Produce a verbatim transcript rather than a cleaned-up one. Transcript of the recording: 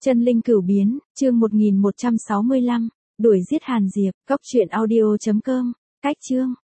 Chân linh cửu biến, chương một nghìn một trăm sáu mươi lăm, đuổi giết Hàn Diệp, cốc truyện audio chấm com, cách chương.